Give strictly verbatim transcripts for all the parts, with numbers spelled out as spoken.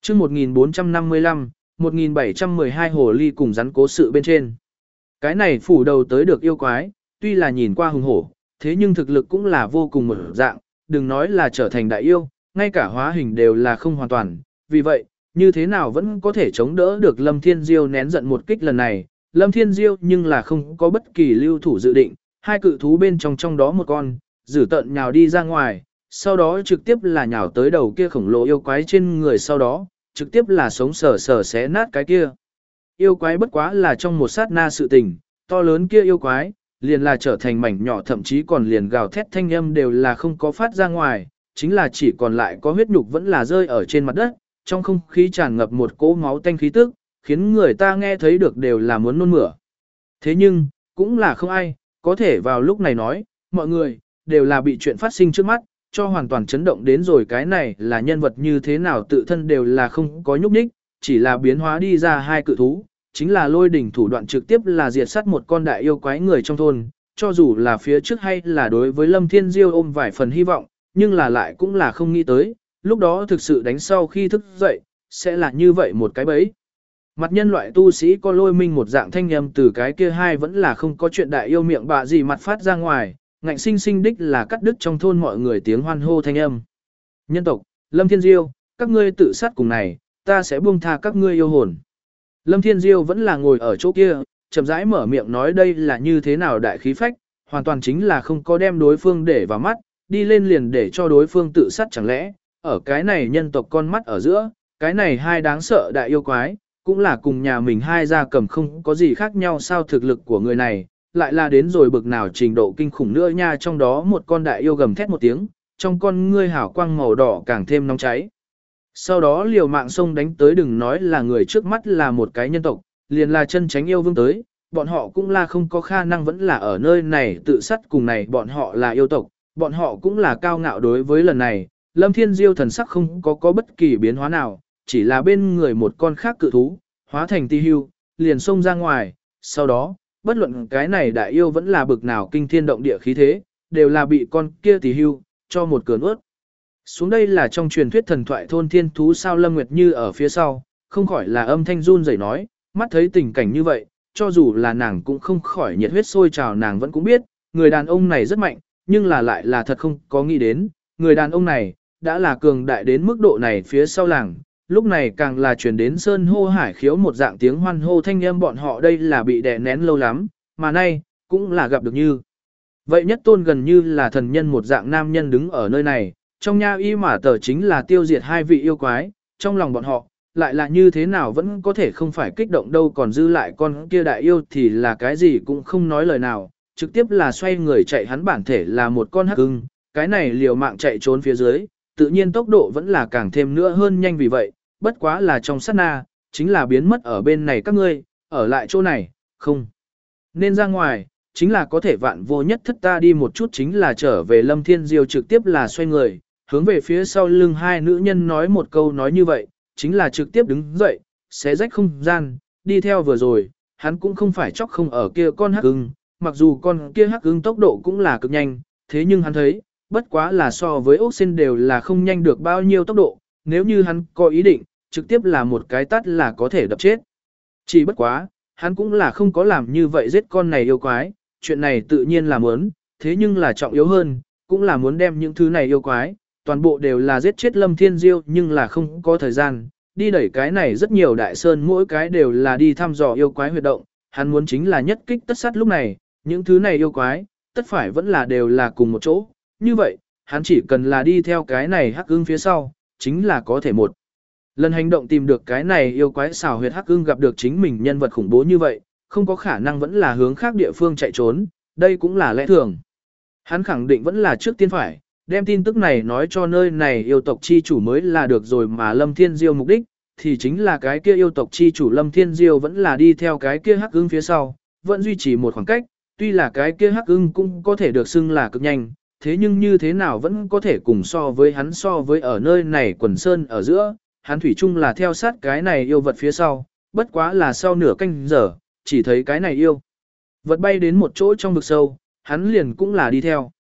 chương một nghìn bốn trăm năm mươi lăm, một nghìn bảy trăm mười hai hồ ly cùng rắn cố sự bên trên. Cái này phủ đầu tới được yêu quái, tuy là nhìn qua hùng hổ, thế nhưng thực lực cũng là vô cùng một dạng, đừng nói là trở thành đại yêu, ngay cả hóa hình đều là không hoàn toàn. Vì vậy, như thế nào vẫn có thể chống đỡ được Lâm Thiên Diêu nén giận một kích lần này. Lâm Thiên Diêu nhưng là không có bất kỳ lưu thủ dự định, hai cự thú bên trong trong đó một con, dữ tợn nhào đi ra ngoài, sau đó trực tiếp là nhào tới đầu kia khổng lồ yêu quái trên người, sau đó, trực tiếp là sống sờ sờ xé nát cái kia. Yêu quái bất quá là trong một sát na sự tình, to lớn kia yêu quái, liền là trở thành mảnh nhỏ, thậm chí còn liền gào thét thanh âm đều là không có phát ra ngoài, chính là chỉ còn lại có huyết nhục vẫn là rơi ở trên mặt đất, trong không khí tràn ngập một cỗ máu tanh khí tức, khiến người ta nghe thấy được đều là muốn nôn mửa. Thế nhưng, cũng là không ai có thể vào lúc này nói, mọi người đều là bị chuyện phát sinh trước mắt cho hoàn toàn chấn động đến rồi. Cái này là nhân vật như thế nào tự thân đều là không có nhúc nhích, chỉ là biến hóa đi ra hai cự thú, chính là lôi đỉnh thủ đoạn trực tiếp là diệt sát một con đại yêu quái người trong thôn. Cho dù là phía trước hay là đối với Lâm Thiên Diêu ôm vài phần hy vọng, nhưng là lại cũng là không nghĩ tới, lúc đó thực sự đánh sau khi thức dậy, sẽ là như vậy một cái bẫy. Mặt nhân loại tu sĩ có lôi minh một dạng thanh âm từ cái kia hai vẫn là không có chuyện đại yêu miệng bạ gì mặt phát ra ngoài, ngạnh sinh sinh đích là cắt đứt trong thôn mọi người tiếng hoan hô thanh âm. Nhân tộc, Lâm Thiên Diêu, các ngươi tự sát cùng này, ta sẽ buông tha các ngươi yêu hồn. Lâm Thiên Diêu vẫn là ngồi ở chỗ kia, chậm rãi mở miệng nói đây là như thế nào đại khí phách, hoàn toàn chính là không có đem đối phương để vào mắt, đi lên liền để cho đối phương tự sát. Chẳng lẽ, ở cái này nhân tộc con mắt ở giữa, cái này hai đáng sợ đại yêu quái, cũng là cùng nhà mình hai gia cầm không có gì khác nhau sao? Thực lực của người này, lại là đến rồi bực nào trình độ kinh khủng nữa nha. Trong đó một con đại yêu gầm thét một tiếng, trong con ngươi hào quang màu đỏ càng thêm nóng cháy. Sau đó liều mạng xông đánh tới, đừng nói là người trước mắt là một cái nhân tộc, liền là chân tránh yêu vương tới, bọn họ cũng là không có khả năng vẫn là ở nơi này tự sát cùng này. Bọn họ là yêu tộc, bọn họ cũng là cao ngạo. Đối với lần này, Lâm Thiên Diêu thần sắc không có có bất kỳ biến hóa nào, chỉ là bên người một con khác cự thú, hóa thành ti hưu, liền xông ra ngoài. Sau đó, bất luận cái này đại yêu vẫn là bực nào kinh thiên động địa khí thế, đều là bị con kia ti hưu cho một cơn ướt. Xuống đây là trong truyền thuyết thần thoại thôn thiên thú sao? Lâm Nguyệt Như ở phía sau, không khỏi là âm thanh run rẩy nói, mắt thấy tình cảnh như vậy, cho dù là nàng cũng không khỏi nhiệt huyết sôi trào. Nàng vẫn cũng biết, người đàn ông này rất mạnh, nhưng là lại là thật không có nghĩ đến, người đàn ông này, đã là cường đại đến mức độ này. Phía sau làng, lúc này càng là truyền đến sơn hô hải khiếu một dạng tiếng hoan hô thanh âm, bọn họ đây là bị đè nén lâu lắm, mà nay, cũng là gặp được như. Vậy nhất tôn gần như là thần nhân một dạng nam nhân đứng ở nơi này, trong nha y mà tờ chính là tiêu diệt hai vị yêu quái, trong lòng bọn họ, lại là như thế nào vẫn có thể không phải kích động đâu. Còn dư lại con kia đại yêu thì là cái gì cũng không nói lời nào, trực tiếp là xoay người chạy. Hắn bản thể là một con hắc ưng, cái này liều mạng chạy trốn phía dưới, tự nhiên tốc độ vẫn là càng thêm nữa hơn nhanh. Vì vậy, bất quá là trong sát na, chính là biến mất ở bên này. Các ngươi, ở lại chỗ này, không nên ra ngoài, chính là có thể vạn vô nhất thất ta đi một chút chính là trở về. Lâm Thiên Diêu trực tiếp là xoay người, hướng về phía sau lưng hai nữ nhân nói một câu nói như vậy, chính là trực tiếp đứng dậy, xé rách không gian, đi theo. Vừa rồi, hắn cũng không phải chóc không ở kia con hắc ưng, mặc dù con kia hắc ưng tốc độ cũng là cực nhanh, thế nhưng hắn thấy, bất quá là so với ốc sen đều là không nhanh được bao nhiêu tốc độ. Nếu như hắn có ý định, trực tiếp là một cái tát là có thể đập chết. Chỉ bất quá, hắn cũng là không có làm như vậy giết con này yêu quái, chuyện này tự nhiên là muốn, thế nhưng là trọng yếu hơn, cũng là muốn đem những thứ này yêu quái, toàn bộ đều là giết chết. Lâm Thiên Diêu nhưng là không có thời gian, đi đẩy cái này rất nhiều đại sơn, mỗi cái đều là đi thăm dò yêu quái huyệt động, hắn muốn chính là nhất kích tất sát. Lúc này, những thứ này yêu quái, tất phải vẫn là đều là cùng một chỗ, như vậy, hắn chỉ cần là đi theo cái này hắc ưng phía sau, chính là có thể một lần hành động tìm được cái này yêu quái. Xảo huyệt hắc ưng gặp được chính mình nhân vật khủng bố như vậy, không có khả năng vẫn là hướng khác địa phương chạy trốn, đây cũng là lẽ thường. Hắn khẳng định vẫn là trước tiên phải đem tin tức này nói cho nơi này yêu tộc chi chủ mới là được rồi. Mà Lâm Thiên Diêu mục đích, thì chính là cái kia yêu tộc chi chủ. Lâm Thiên Diêu vẫn là đi theo cái kia hắc ưng phía sau, vẫn duy trì một khoảng cách, tuy là cái kia hắc ưng cũng có thể được xưng là cực nhanh, thế nhưng như thế nào vẫn có thể cùng so với hắn. So với ở nơi này quần sơn ở giữa, hắn thủy chung là theo sát cái này yêu vật phía sau, bất quá là sau nửa canh giờ, chỉ thấy cái này yêu vật bay đến một chỗ trong vực sâu, hắn liền cũng là đi theo.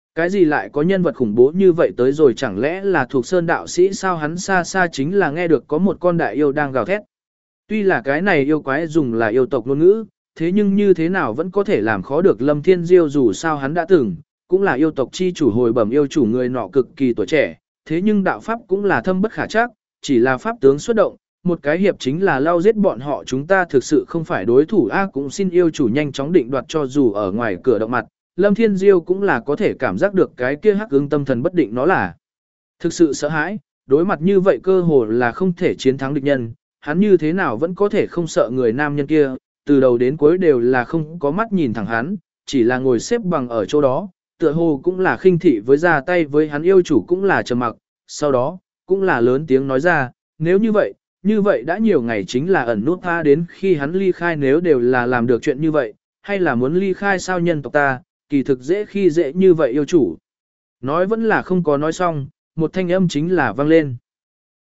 Cái gì lại có nhân vật khủng bố như vậy tới rồi chẳng lẽ là thuộc sơn đạo sĩ sao hắn xa xa chính là nghe được có một con đại yêu đang gào thét. Tuy là cái này yêu quái dùng là yêu tộc ngôn ngữ, thế nhưng như thế nào vẫn có thể làm khó được Lâm Thiên Diêu dù sao hắn đã từng, cũng là yêu tộc chi chủ hồi bẩm yêu chủ người nọ cực kỳ tuổi trẻ, thế nhưng đạo pháp cũng là thâm bất khả trắc, chỉ là pháp tướng xuất động, một cái hiệp chính là lao giết bọn họ chúng ta thực sự không phải đối thủ a cũng xin yêu chủ nhanh chóng định đoạt cho dù ở ngoài cửa động mặt, Lâm Thiên Diêu cũng là có thể cảm giác được cái kia hắc ương tâm thần bất định nó là thực sự sợ hãi, đối mặt như vậy cơ hồ là không thể chiến thắng địch nhân, hắn như thế nào vẫn có thể không sợ người nam nhân kia, từ đầu đến cuối đều là không có mắt nhìn thẳng hắn, chỉ là ngồi xếp bằng ở chỗ đó, tựa hồ cũng là khinh thị với ra tay với hắn yêu chủ cũng là trầm mặc, sau đó, cũng là lớn tiếng nói ra, nếu như vậy, như vậy đã nhiều ngày chính là ẩn nút ta đến khi hắn ly khai nếu đều là làm được chuyện như vậy, hay là muốn ly khai sao nhân tộc ta, kỳ thực dễ khi dễ như vậy yêu chủ. Nói vẫn là không có nói xong, một thanh âm chính là vang lên.